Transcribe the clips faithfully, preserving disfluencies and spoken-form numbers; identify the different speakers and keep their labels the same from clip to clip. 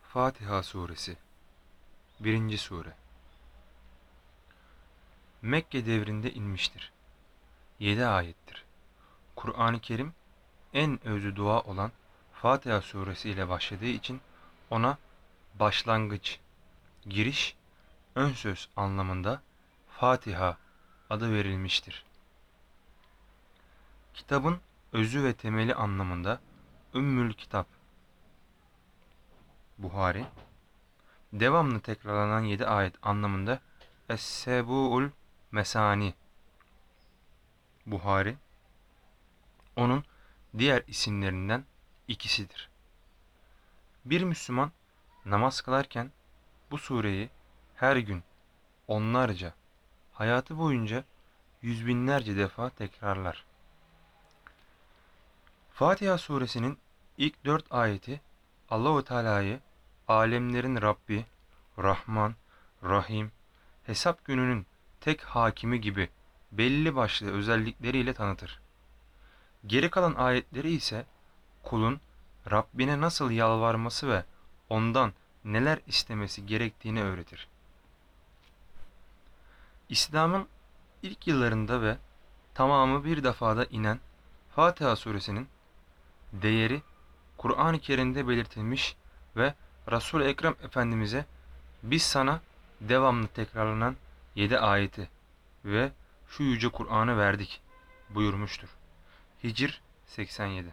Speaker 1: Fatiha Suresi birinci. Sure Mekke devrinde inmiştir. yedi ayettir. Kur'an-ı Kerim en özü dua olan Fatiha Suresi ile başladığı için ona başlangıç, giriş, ön söz anlamında Fatiha adı verilmiştir. Kitabın özü ve temeli anlamında Ümmül Kitap, Buhari, devamlı tekrarlanan yedi ayet anlamında Es-Sebu'ul Mesani, Buhari, onun diğer isimlerinden ikisidir. Bir Müslüman namaz kılarken bu sureyi her gün onlarca, hayatı boyunca yüz binlerce defa tekrarlar. Fatiha suresinin ilk dört ayeti Allahu Teala'yı alemlerin Rabbi, Rahman, Rahim, hesap gününün tek hakimi gibi belli başlı özellikleriyle tanıtır. Geri kalan ayetleri ise kulun Rabbine nasıl yalvarması ve ondan neler istemesi gerektiğini öğretir. İslam'ın ilk yıllarında ve tamamı bir defada inen Fatiha suresinin değeri Kur'an-ı Kerim'de belirtilmiş ve Resul-i Ekrem Efendimiz'e biz sana devamlı tekrarlanan yedi ayeti ve şu yüce Kur'an'ı verdik buyurmuştur. Hicr seksen yedi.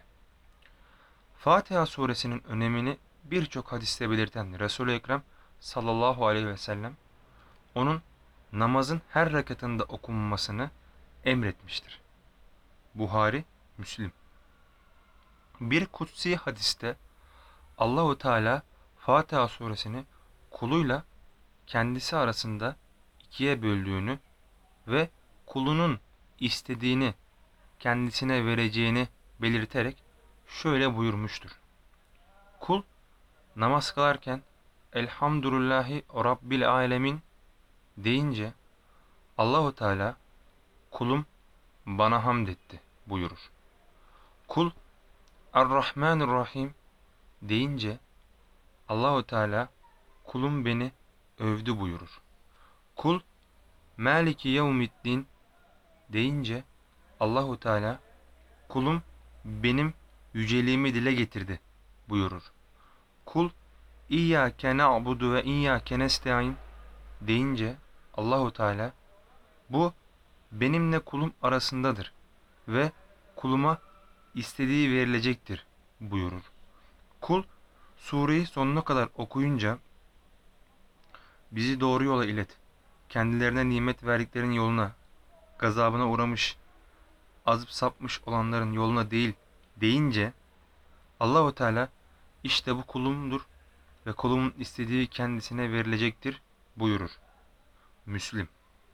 Speaker 1: Fatiha suresinin önemini birçok hadiste belirten Resul-i Ekrem sallallahu aleyhi ve sellem onun namazın her rekatında okunmasını emretmiştir. Buhari, Müslim. Bir kutsi hadiste Allahu Teala Fatiha suresini kuluyla kendisi arasında ikiye böldüğünü ve kulunun istediğini kendisine vereceğini belirterek şöyle buyurmuştur. Kul namaz kılarken Elhamdülillahi Rabbil Alemin deyince Allahu Teala kulum bana hamd etti buyurur. Kul Er-Rahmanir-Rahim deyince Allahu Teala kulum beni övdü buyurur. Kul Maliki Yevmiddin deyince Allahu Teala kulum benim yüceliğimi dile getirdi buyurur. Kul İyyâke na'budu ve İyyâke nestaîn deyince Allahu Teala bu benimle kulum arasındadır ve kuluma istediği verilecektir buyurur. Kul sureyi sonuna kadar okuyunca bizi doğru yola ilet, kendilerine nimet verdiklerin yoluna, gazabına uğramış, azıp sapmış olanların yoluna değil deyince Allahu Teala işte bu kulumdur ve kulumun istediği kendisine verilecektir buyurur. Müslim.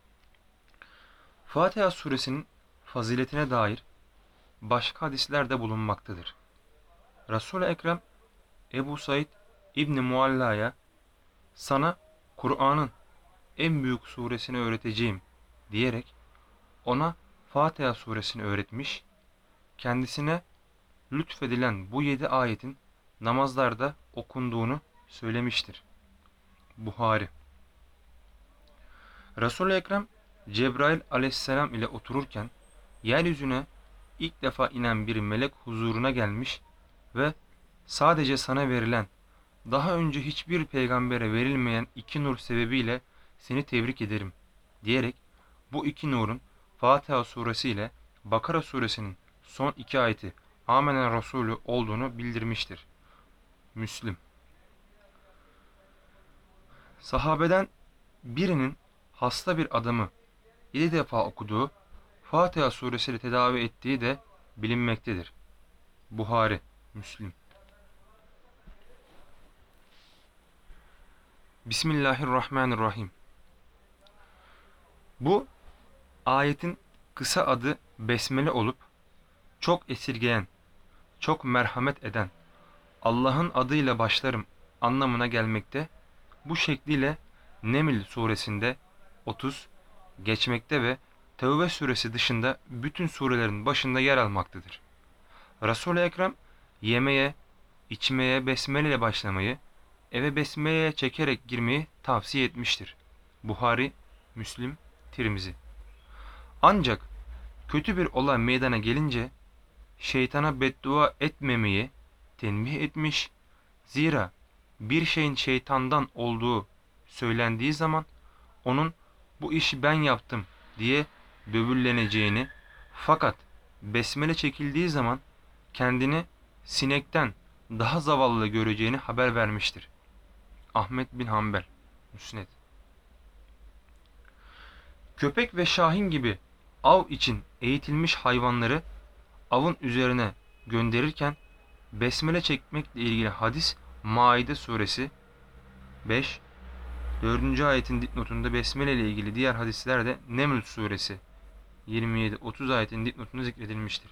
Speaker 1: Fatiha suresinin faziletine dair başka hadisler de bulunmaktadır. Resul-i Ekrem Ebu Said İbni Mualla'ya sana Kur'an'ın en büyük suresini öğreteceğim diyerek ona Fatiha suresini öğretmiş, kendisine lütfedilen bu yedi ayetin namazlarda okunduğunu söylemiştir. Buhari. Resul-i Ekrem Cebrail aleyhisselam ile otururken yeryüzüne ilk defa inen bir melek huzuruna gelmiş ve sadece sana verilen, daha önce hiçbir peygambere verilmeyen iki nur sebebiyle seni tebrik ederim diyerek bu iki nurun Fatiha suresi ile Bakara suresinin son iki ayeti Amener Resulü olduğunu bildirmiştir. Müslim. Sahabeden birinin hasta bir adamı yedi defa okuduğu Fatiha suresiyle tedavi ettiği de bilinmektedir. Buhari, Müslim. Bismillahirrahmanirrahim. Bu ayetin kısa adı Besmele olup çok esirgeyen, çok merhamet eden, Allah'ın adıyla başlarım anlamına gelmekte. Bu şekliyle Neml suresinde otuz geçmekte ve Tevbe suresi dışında bütün surelerin başında yer almaktadır. Resul-i Ekrem yemeye, içmeye besmele ile başlamayı, eve besmele çekerek girmeyi tavsiye etmiştir. Buhari, Müslim, Tirmizi. Ancak kötü bir olay meydana gelince şeytana beddua etmemeyi tenbih etmiş. Zira bir şeyin şeytandan olduğu söylendiği zaman onun bu işi ben yaptım diye böbürleneceğini, fakat besmele çekildiği zaman kendini sinekten daha zavallı göreceğini haber vermiştir. Ahmet bin Hanbel, Müsned. Köpek ve şahin gibi av için eğitilmiş hayvanları avın üzerine gönderirken besmele çekmekle ilgili hadis Maide suresi beş, dördüncü ayetin dipnotunda besmele ile ilgili diğer hadisler de Neml suresi yirmi yedi otuz ayetin dipnotunda zikredilmiştir.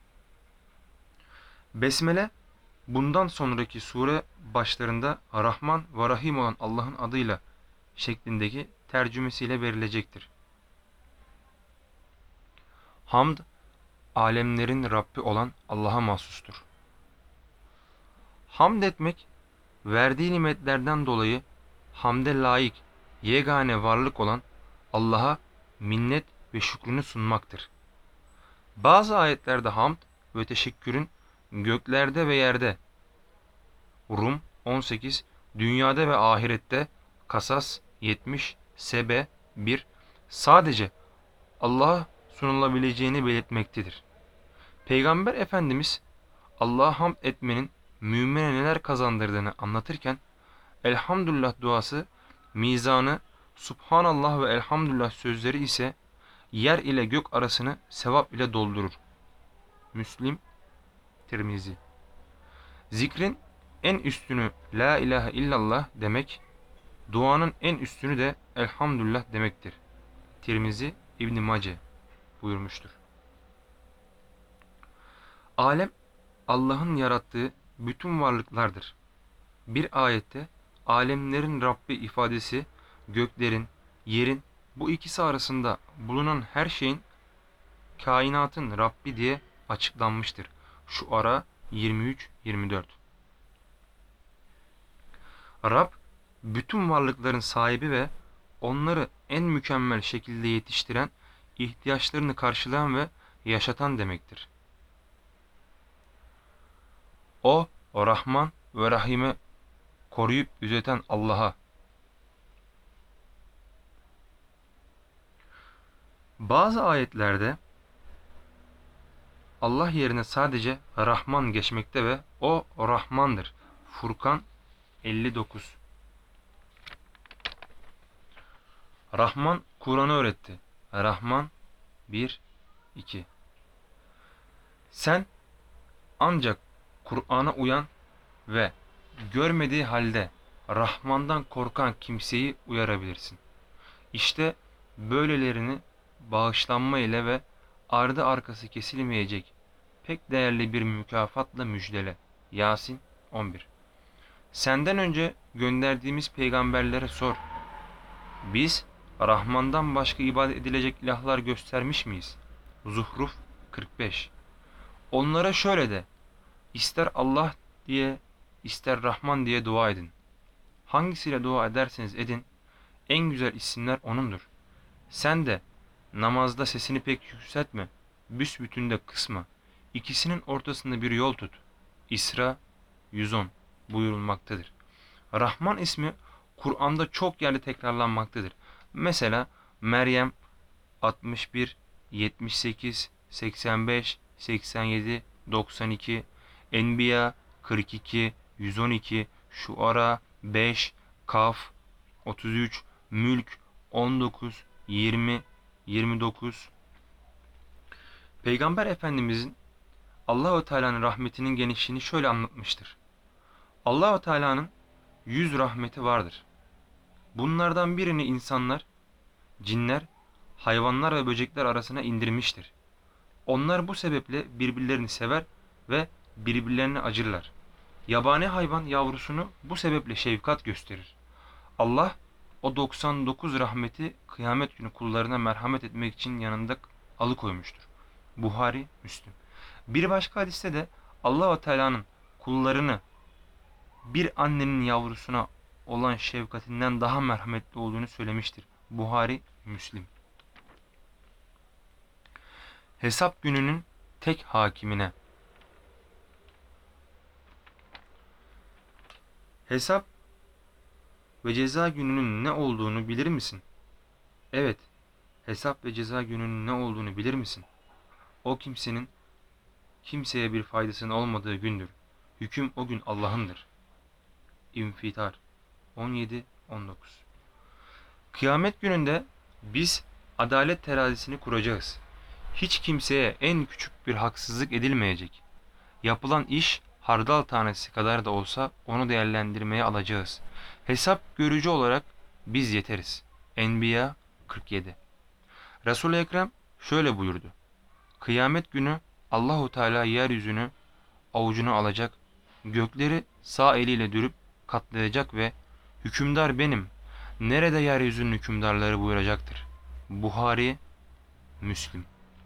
Speaker 1: Besmele bundan sonraki sure başlarında Rahman ve Rahim olan Allah'ın adıyla şeklindeki tercümesiyle verilecektir. Hamd, alemlerin Rabbi olan Allah'a mahsustur. Hamd etmek, verdiği nimetlerden dolayı hamde layık, yegane varlık olan Allah'a minnet ve şükrünü sunmaktır. Bazı ayetlerde hamd ve teşekkürün göklerde ve yerde, Rum on sekiz, dünyada ve ahirette, Kasas yetmiş, Sebe bir, sadece Allah'a sunulabileceğini belirtmektedir. Peygamber Efendimiz Allah'a hamd etmenin mümine neler kazandırdığını anlatırken Elhamdülillah duası mizanı, Subhanallah ve Elhamdülillah sözleri ise yer ile gök arasını sevap ile doldurur. Müslim, Tirmizi. Zikrin en üstünü La ilahe illallah demek, duanın en üstünü de Elhamdülillah demektir. Tirmizi, İbn Mace buyurmuştur. Alem, Allah'ın yarattığı bütün varlıklardır. Bir ayette alemlerin Rabbi ifadesi göklerin, yerin bu ikisi arasında bulunan her şeyin kainatın Rabbi diye açıklanmıştır. Şuara yirmi üç yirmi dört. Rab, bütün varlıkların sahibi ve onları en mükemmel şekilde yetiştiren, ihtiyaçlarını karşılayan ve yaşatan demektir. O, o Rahman ve Rahim'e koruyup gözeten Allah'a. Bazı ayetlerde Allah yerine sadece Rahman geçmekte ve o, o Rahmandır. Furkan elli dokuz. Rahman Kur'an'ı öğretti. Rahman bir iki. Sen ancak Kur'an'a uyan ve görmediği halde Rahman'dan korkan kimseyi uyarabilirsin. İşte böylelerini bağışlanma ile ve ardı arkası kesilmeyecek pek değerli bir mükafatla müjdele. Yasin on bir. Senden önce gönderdiğimiz peygamberlere sor. Biz Rahman'dan başka ibadet edilecek ilahlar göstermiş miyiz? Zuhruf kırk beş. Onlara şöyle de, ister Allah diye, ister Rahman diye dua edin. Hangisiyle dua ederseniz edin, en güzel isimler O'nundur. Sen de namazda sesini pek yükseltme, büsbütün de kısma. İkisinin ortasında bir yol tut. İsra yüz on buyurulmaktadır. Rahman ismi Kur'an'da çok yerde tekrarlanmaktadır. Mesela Meryem altmış bir, yetmiş sekiz, seksen beş, seksen yedi, doksan iki, Enbiya kırk iki, yüz on iki, Şuara beş, Kaf otuz üç, Mülk on dokuz, yirmi, yirmi dokuz. Peygamber Efendimizin Allah-u Teala'nın rahmetinin genişliğini şöyle anlatmıştır. Allah-u Teala'nın yüz rahmeti vardır. Bunlardan birini insanlar, cinler, hayvanlar ve böcekler arasına indirmiştir. Onlar bu sebeple birbirlerini sever ve birbirlerine acırlar. Yabani hayvan yavrusunu bu sebeple şefkat gösterir. Allah o doksan dokuz rahmeti kıyamet günü kullarına merhamet etmek için yanında alıkoymuştur. Buhari, Müslim. Bir başka hadiste de Allah-u Teala'nın kullarını bir annenin yavrusuna olan şefkatinden daha merhametli olduğunu söylemiştir. Buhari, Müslim. Hesap gününün tek hakimine. Hesap ve ceza gününün ne olduğunu bilir misin? Evet, hesap ve ceza gününün ne olduğunu bilir misin? O kimsenin kimseye bir faydasının olmadığı gündür. Hüküm o gün Allah'ındır. İnfitar on yedi on dokuz. Kıyamet gününde biz adalet terazisini kuracağız. Hiç kimseye en küçük bir haksızlık edilmeyecek. Yapılan iş hardal tanesi kadar da olsa onu değerlendirmeye alacağız. Hesap görücü olarak biz yeteriz. Enbiya kırk yedi. Resul-i Ekrem şöyle buyurdu. Kıyamet günü Allahu Teala yeryüzünü avucuna alacak, gökleri sağ eliyle dürüp katlayacak ve hükümdar benim, nerede yeryüzünün hükümdarları buyuracaktır. Buhari, Müslim.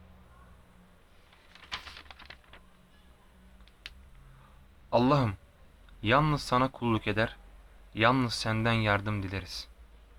Speaker 1: Allah'ım, yalnız sana kulluk eder, yalnız senden yardım dileriz.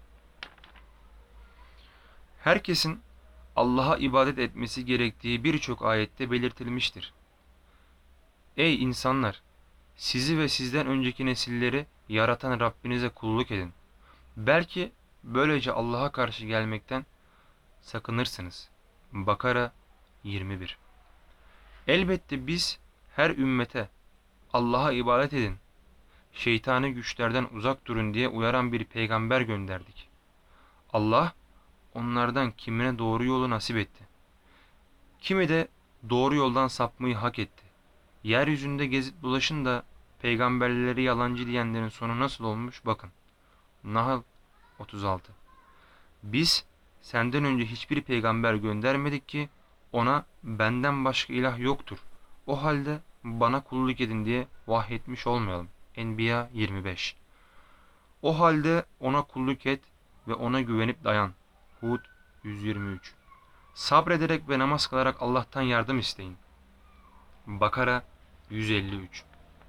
Speaker 1: Herkesin Allah'a ibadet etmesi gerektiği birçok ayette belirtilmiştir. Ey insanlar! Sizi ve sizden önceki nesilleri yaratan Rabbinize kulluk edin. Belki böylece Allah'a karşı gelmekten sakınırsınız. Bakara yirmi bir. Elbette biz her ümmete Allah'a ibadet edin, şeytani güçlerden uzak durun diye uyaran bir peygamber gönderdik. Allah onlardan kimine doğru yolu nasip etti. Kimi de doğru yoldan sapmayı hak etti. Yeryüzünde gezip dolaşın da peygamberleri yalancı diyenlerin sonu nasıl olmuş bakın. Nahl otuz altı. Biz senden önce hiçbir peygamber göndermedik ki ona benden başka ilah yoktur. O halde bana kulluk edin diye vahyetmiş olmayalım. Enbiya yirmi beş. O halde ona kulluk et ve ona güvenip dayan. Hud yüz yirmi üç. Sabrederek ve namaz kılarak Allah'tan yardım isteyin. Bakara yüz elli üç.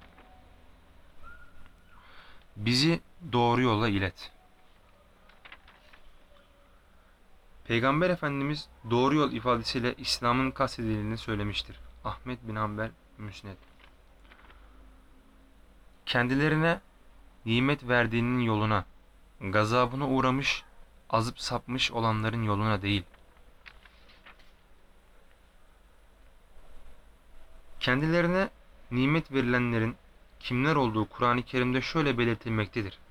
Speaker 1: Bizi doğru yola ilet. Peygamber Efendimiz doğru yol ifadesiyle İslam'ın kastedildiğini söylemiştir. Ahmet bin Hanbel, Müsned. Kendilerine nimet verdiğinin yoluna, gazabına uğramış, azıp sapmış olanların yoluna değil. Kendilerine nimet verilenlerin kimler olduğu Kur'an-ı Kerim'de şöyle belirtilmektedir.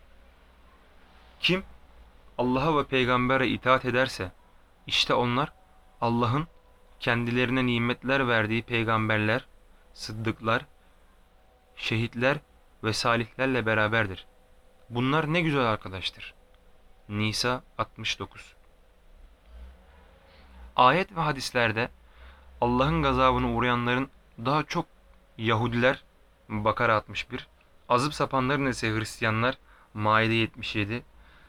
Speaker 1: Kim Allah'a ve peygambere itaat ederse, işte onlar Allah'ın kendilerine nimetler verdiği peygamberler, sıddıklar, şehitler ve salihlerle beraberdir. Bunlar ne güzel arkadaştır. Nisa altmış dokuz. Ayet ve hadislerde Allah'ın gazabına uğrayanların daha çok Yahudiler, Bakara altmış bir, azıp sapanların ise Hristiyanlar, Maide yetmiş yedi,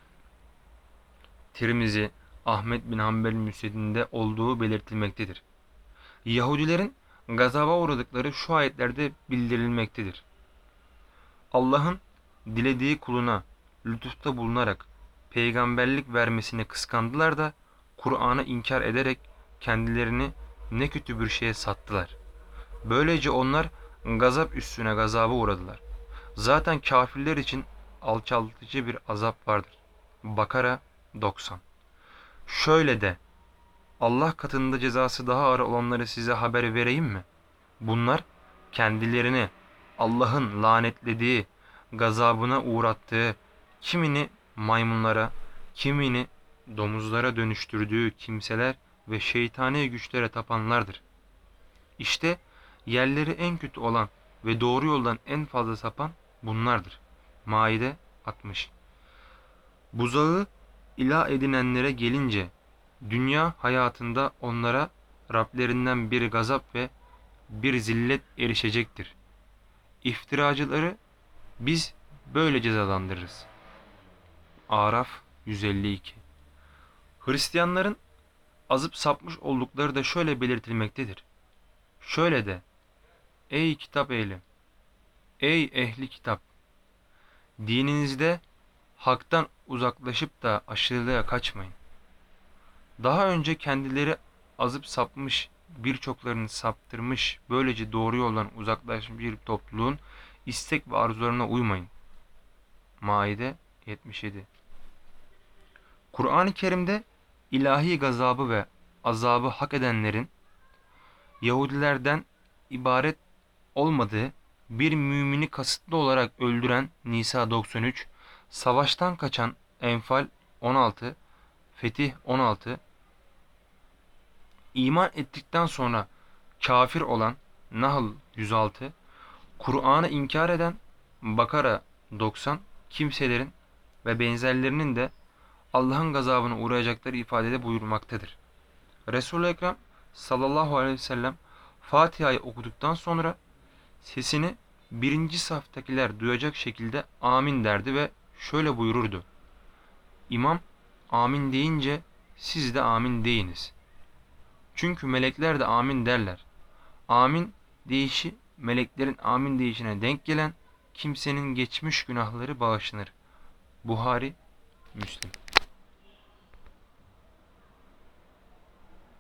Speaker 1: Tirmizi, Ahmet bin Hanbel Müsned'inde olduğu belirtilmektedir. Yahudilerin gazaba uğradıkları şu ayetlerde bildirilmektedir. Allah'ın dilediği kuluna lütufta bulunarak peygamberlik vermesini kıskandılar da Kur'an'ı inkar ederek kendilerini ne kötü bir şeye sattılar. Böylece onlar gazap üstüne gazaba uğradılar. Zaten kafirler için alçaltıcı bir azap vardır. Bakara doksan. Şöyle de, Allah katında cezası daha ağır olanları size haber vereyim mi? Bunlar kendilerini Allah'ın lanetlediği, gazabına uğrattığı, kimini maymunlara, kimini domuzlara dönüştürdüğü kimseler ve şeytani güçlere tapanlardır. İşte yerleri en kötü olan ve doğru yoldan en fazla sapan bunlardır. Maide altmış. Buzağı ilah edinenlere gelince, dünya hayatında onlara Rablerinden bir gazap ve bir zillet erişecektir. İftiracıları biz böyle cezalandırırız. Araf yüz elli iki. Hristiyanların azıp sapmış oldukları da şöyle belirtilmektedir. Şöyle de, ey kitap ehli, ey ehli kitap, Dininizde haktan uzaklaşıp da aşırılığa kaçmayın. Daha önce kendileri azıp sapmış, birçoklarını saptırmış, böylece doğru yoldan uzaklaşmış bir topluluğun istek ve arzularına uymayın. Maide yetmiş yedi. Kur'an-ı Kerim'de ilahi gazabı ve azabı hak edenlerin Yahudilerden ibaret olmadığı, bir mümini kasıtlı olarak öldüren Nisa doksan üç, savaştan kaçan Enfal on altı, Fetih on altı, iman ettikten sonra kafir olan Nahl yüz altı, Kur'an'ı inkar eden Bakara doksan kimselerin ve benzerlerinin de Allah'ın gazabına uğrayacakları ifadede buyurmaktadır. Resul-i Ekrem sallallahu aleyhi ve sellem Fatiha'yı okuduktan sonra sesini birinci saftakiler duyacak şekilde amin derdi ve şöyle buyururdu. İmam amin deyince siz de amin deyiniz. Çünkü melekler de amin derler. Amin deyişi meleklerin amin deyişine denk gelen kimsenin geçmiş günahları bağışlanır. Buhari, Müslim.